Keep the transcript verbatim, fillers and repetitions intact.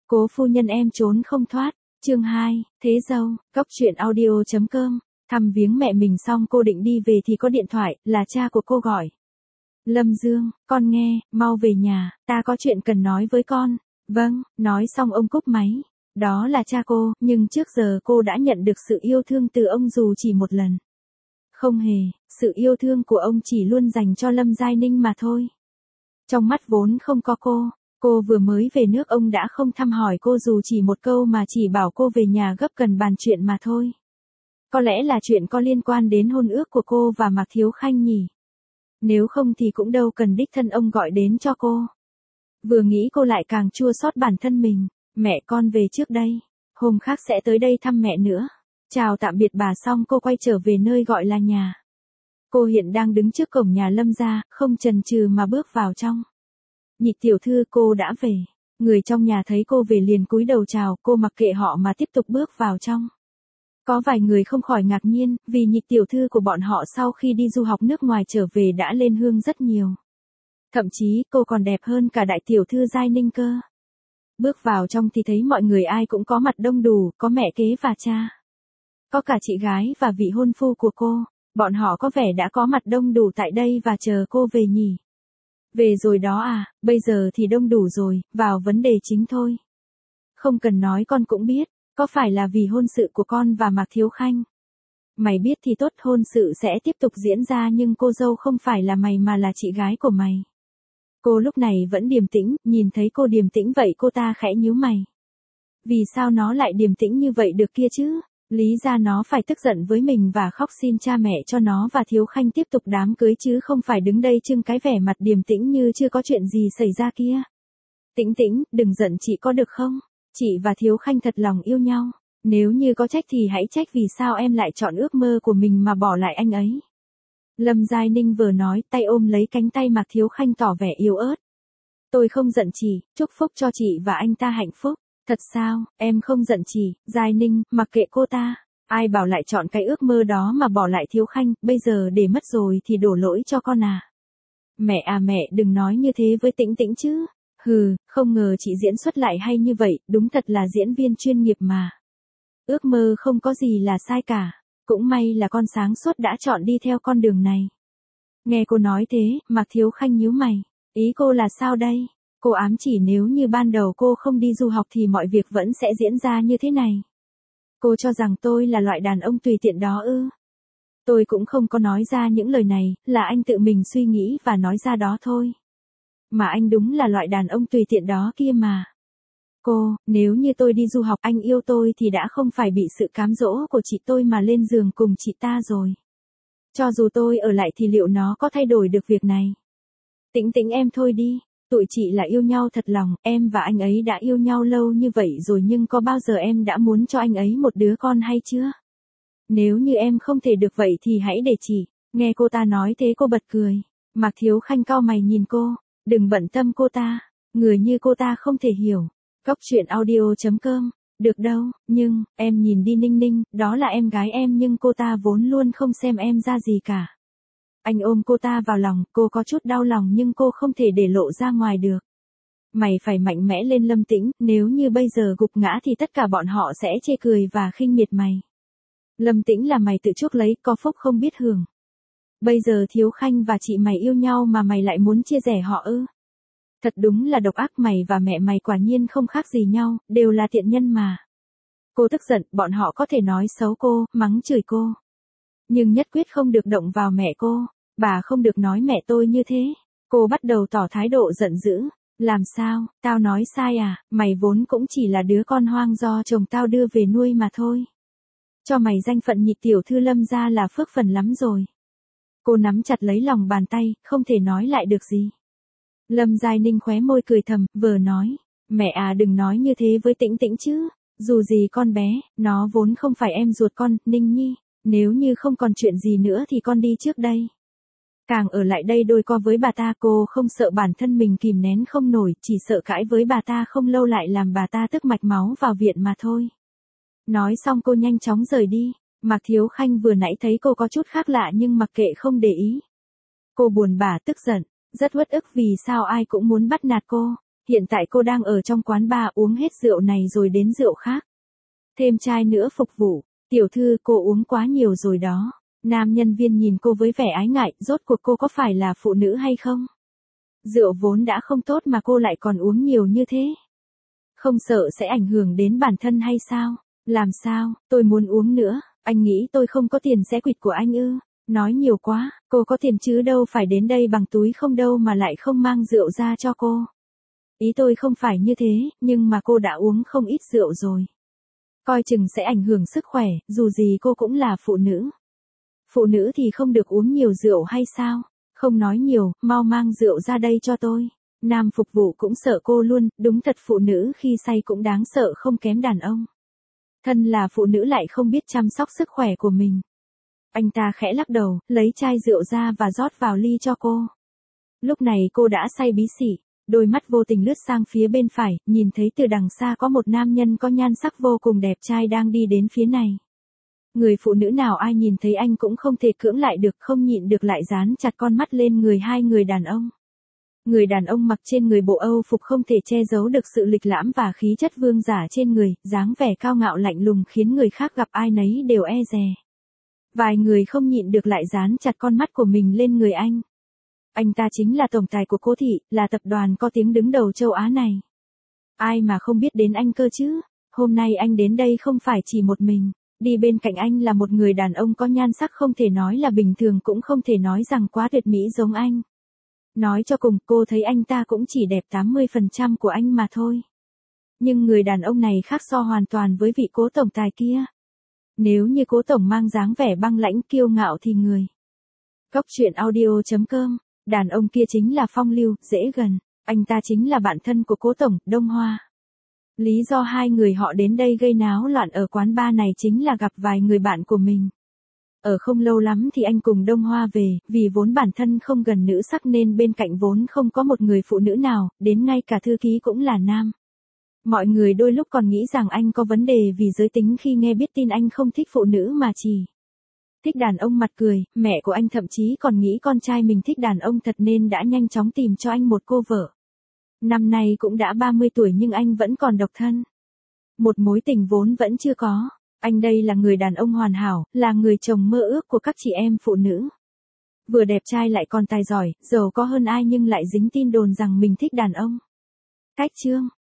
Cố phu nhân em trốn không thoát. Chương hai, Thế dâu, Cóc truyện audio chấm com. Thăm viếng mẹ mình xong cô định đi về thì có điện thoại, là cha của cô gọi. Lâm Dương, con nghe, mau về nhà, ta có chuyện cần nói với con. Vâng, nói xong ông cúp máy. Đó là cha cô, nhưng trước giờ cô đã nhận được sự yêu thương từ ông dù chỉ một lần. Không hề, sự yêu thương của ông chỉ luôn dành cho Lâm Giai Ninh mà thôi. Trong mắt vốn không có cô, cô vừa mới về nước ông đã không thăm hỏi cô dù chỉ một câu mà chỉ bảo cô về nhà gấp cần bàn chuyện mà thôi. Có lẽ là chuyện có liên quan đến hôn ước của cô và Mạc Thiếu Khanh nhỉ. Nếu không thì cũng đâu cần đích thân ông gọi đến cho cô. Vừa nghĩ cô lại càng chua xót bản thân mình. Mẹ con về trước đây, hôm khác sẽ tới đây thăm mẹ nữa. Chào tạm biệt bà xong cô quay trở về nơi gọi là nhà. Cô hiện đang đứng trước cổng nhà Lâm gia, không chần chừ mà bước vào trong. Nhị tiểu thư, cô đã về. Người trong nhà thấy cô về liền cúi đầu chào, cô mặc kệ họ mà tiếp tục bước vào trong. Có vài người không khỏi ngạc nhiên, vì nhị tiểu thư của bọn họ sau khi đi du học nước ngoài trở về đã lên hương rất nhiều. Thậm chí cô còn đẹp hơn cả đại tiểu thư Giai Ninh cơ. Bước vào trong thì thấy mọi người ai cũng có mặt đông đủ, có mẹ kế và cha. Có cả chị gái và vị hôn phu của cô, bọn họ có vẻ đã có mặt đông đủ tại đây và chờ cô về nhỉ. Về rồi đó à, bây giờ thì đông đủ rồi, vào vấn đề chính thôi. Không cần nói con cũng biết, có phải là vì hôn sự của con và Mạc Thiếu Khanh? Mày biết thì tốt, hôn sự sẽ tiếp tục diễn ra nhưng cô dâu không phải là mày mà là chị gái của mày. Cô lúc này vẫn điềm tĩnh, nhìn thấy cô điềm tĩnh vậy cô ta khẽ nhíu mày. Vì sao nó lại điềm tĩnh như vậy được kia chứ? Lý ra nó phải tức giận với mình và khóc xin cha mẹ cho nó và Thiếu Khanh tiếp tục đám cưới chứ không phải đứng đây trưng cái vẻ mặt điềm tĩnh như chưa có chuyện gì xảy ra kia. Tĩnh tĩnh, đừng giận chị có được không? Chị và Thiếu Khanh thật lòng yêu nhau. Nếu như có trách thì hãy trách vì sao em lại chọn ước mơ của mình mà bỏ lại anh ấy. Lâm Giai Ninh vừa nói, tay ôm lấy cánh tay Mạc Thiếu Khanh tỏ vẻ yếu ớt. Tôi không giận chị, chúc phúc cho chị và anh ta hạnh phúc. Thật sao, em không giận chị, Giai Ninh, mặc kệ cô ta. Ai bảo lại chọn cái ước mơ đó mà bỏ lại Thiếu Khanh, bây giờ để mất rồi thì đổ lỗi cho con à. Mẹ à mẹ đừng nói như thế với Tĩnh Tĩnh chứ. Hừ, không ngờ chị diễn xuất lại hay như vậy, đúng thật là diễn viên chuyên nghiệp mà. Ước mơ không có gì là sai cả. Cũng may là con sáng suốt đã chọn đi theo con đường này. Nghe cô nói thế, Mạc Thiếu Khanh nhíu mày. Ý cô là sao đây? Cô ám chỉ nếu như ban đầu cô không đi du học thì mọi việc vẫn sẽ diễn ra như thế này. Cô cho rằng tôi là loại đàn ông tùy tiện đó ư? Tôi cũng không có nói ra những lời này, là anh tự mình suy nghĩ và nói ra đó thôi. Mà anh đúng là loại đàn ông tùy tiện đó kia mà. Cô, nếu như tôi đi du học anh yêu tôi thì đã không phải bị sự cám dỗ của chị tôi mà lên giường cùng chị ta rồi. Cho dù tôi ở lại thì liệu nó có thay đổi được việc này? Tĩnh Tĩnh em thôi đi, tụi chị là yêu nhau thật lòng, em và anh ấy đã yêu nhau lâu như vậy rồi nhưng có bao giờ em đã muốn cho anh ấy một đứa con hay chưa? Nếu như em không thể được vậy thì hãy để chị. Nghe cô ta nói thế cô bật cười. Mạc Thiếu Khanh cau mày nhìn cô, đừng bận tâm cô ta, người như cô ta không thể hiểu. Cóc truyện audio chấm com. Được đâu, nhưng, em nhìn đi Ninh Ninh, đó là em gái em nhưng cô ta vốn luôn không xem em ra gì cả. Anh ôm cô ta vào lòng, cô có chút đau lòng nhưng cô không thể để lộ ra ngoài được. Mày phải mạnh mẽ lên Lâm Tĩnh, nếu như bây giờ gục ngã thì tất cả bọn họ sẽ chê cười và khinh miệt mày. Lâm Tĩnh là mày tự chuốc lấy, có phúc không biết hưởng. Bây giờ Thiếu Khanh và chị mày yêu nhau mà mày lại muốn chia rẽ họ ư? Thật đúng là độc ác, mày và mẹ mày quả nhiên không khác gì nhau, đều là tiện nhân mà. Cô tức giận, bọn họ có thể nói xấu cô, mắng chửi cô. Nhưng nhất quyết không được động vào mẹ cô, bà không được nói mẹ tôi như thế. Cô bắt đầu tỏ thái độ giận dữ. Làm sao, tao nói sai à, mày vốn cũng chỉ là đứa con hoang do chồng tao đưa về nuôi mà thôi. Cho mày danh phận nhị tiểu thư Lâm gia là phước phần lắm rồi. Cô nắm chặt lấy lòng bàn tay, không thể nói lại được gì. Lâm Giai Ninh khóe môi cười thầm, vừa nói, mẹ à đừng nói như thế với Tĩnh Tĩnh chứ, dù gì con bé, nó vốn không phải em ruột con, Ninh Nhi, nếu như không còn chuyện gì nữa thì con đi trước đây. Càng ở lại đây đôi co với bà ta cô không sợ bản thân mình kìm nén không nổi, chỉ sợ cãi với bà ta không lâu lại làm bà ta tức mạch máu vào viện mà thôi. Nói xong cô nhanh chóng rời đi, Mạc Thiếu Khanh vừa nãy thấy cô có chút khác lạ nhưng mặc kệ không để ý. Cô buồn bã tức giận. Rất uất ức vì sao ai cũng muốn bắt nạt cô, Hiện tại cô đang ở trong quán bar uống hết rượu này rồi đến rượu khác. Thêm chai nữa phục vụ. Tiểu thư, cô uống quá nhiều rồi đó. Nam nhân viên nhìn cô với vẻ ái ngại, rốt cuộc cô có phải là phụ nữ hay không? Rượu vốn đã không tốt mà cô lại còn uống nhiều như thế. Không sợ sẽ ảnh hưởng đến bản thân hay sao? Làm sao, tôi muốn uống nữa, anh nghĩ tôi không có tiền sẽ quỵt của anh ư? Nói nhiều quá, cô có tiền chứ đâu phải đến đây bằng túi không đâu mà lại không mang rượu ra cho cô. Ý tôi không phải như thế, nhưng mà cô đã uống không ít rượu rồi. Coi chừng sẽ ảnh hưởng sức khỏe, dù gì cô cũng là phụ nữ. Phụ nữ thì không được uống nhiều rượu hay sao? Không nói nhiều, mau mang rượu ra đây cho tôi. Nam phục vụ cũng sợ cô luôn, đúng thật phụ nữ khi say cũng đáng sợ không kém đàn ông. Thân là phụ nữ lại không biết chăm sóc sức khỏe của mình. Anh ta khẽ lắc đầu, lấy chai rượu ra và rót vào ly cho cô. Lúc này cô đã say bí xỉ, đôi mắt vô tình lướt sang phía bên phải, nhìn thấy từ đằng xa có một nam nhân có nhan sắc vô cùng đẹp trai đang đi đến phía này. Người phụ nữ nào ai nhìn thấy anh cũng không thể cưỡng lại được, không nhịn được lại dán chặt con mắt lên người hai người đàn ông. Người đàn ông mặc trên người bộ Âu phục không thể che giấu được sự lịch lãm và khí chất vương giả trên người, dáng vẻ cao ngạo lạnh lùng khiến người khác gặp ai nấy đều e dè. Vài người không nhịn được lại dán chặt con mắt của mình lên người anh. Anh ta chính là tổng tài của Cố Thị, là tập đoàn có tiếng đứng đầu châu Á này. Ai mà không biết đến anh cơ chứ? Hôm nay anh đến đây không phải chỉ một mình. Đi bên cạnh anh là một người đàn ông có nhan sắc không thể nói là bình thường cũng không thể nói rằng quá tuyệt mỹ giống anh. Nói cho cùng, cô thấy anh ta cũng chỉ đẹp tám mươi phần trăm của anh mà thôi. Nhưng người đàn ông này khác so hoàn toàn với vị Cố tổng tài kia. Nếu như Cố tổng mang dáng vẻ băng lãnh kiêu ngạo thì người. Cốc truyện audio chấm com, đàn ông kia chính là phong lưu, dễ gần, anh ta chính là bạn thân của Cố tổng, Đông Hoa. Lý do hai người họ đến đây gây náo loạn ở quán bar này chính là gặp vài người bạn của mình. Ở không lâu lắm thì anh cùng Đông Hoa về, vì vốn bản thân không gần nữ sắc nên bên cạnh vốn không có một người phụ nữ nào, đến ngay cả thư ký cũng là nam. Mọi người đôi lúc còn nghĩ rằng anh có vấn đề vì giới tính khi nghe biết tin anh không thích phụ nữ mà chỉ thích đàn ông mặt cười, mẹ của anh thậm chí còn nghĩ con trai mình thích đàn ông thật nên đã nhanh chóng tìm cho anh một cô vợ. Năm nay cũng đã ba mươi tuổi nhưng anh vẫn còn độc thân. Một mối tình vốn vẫn chưa có. Anh đây là người đàn ông hoàn hảo, là người chồng mơ ước của các chị em phụ nữ. Vừa đẹp trai lại còn tài giỏi, giàu có hơn ai nhưng lại dính tin đồn rằng mình thích đàn ông. Cách chương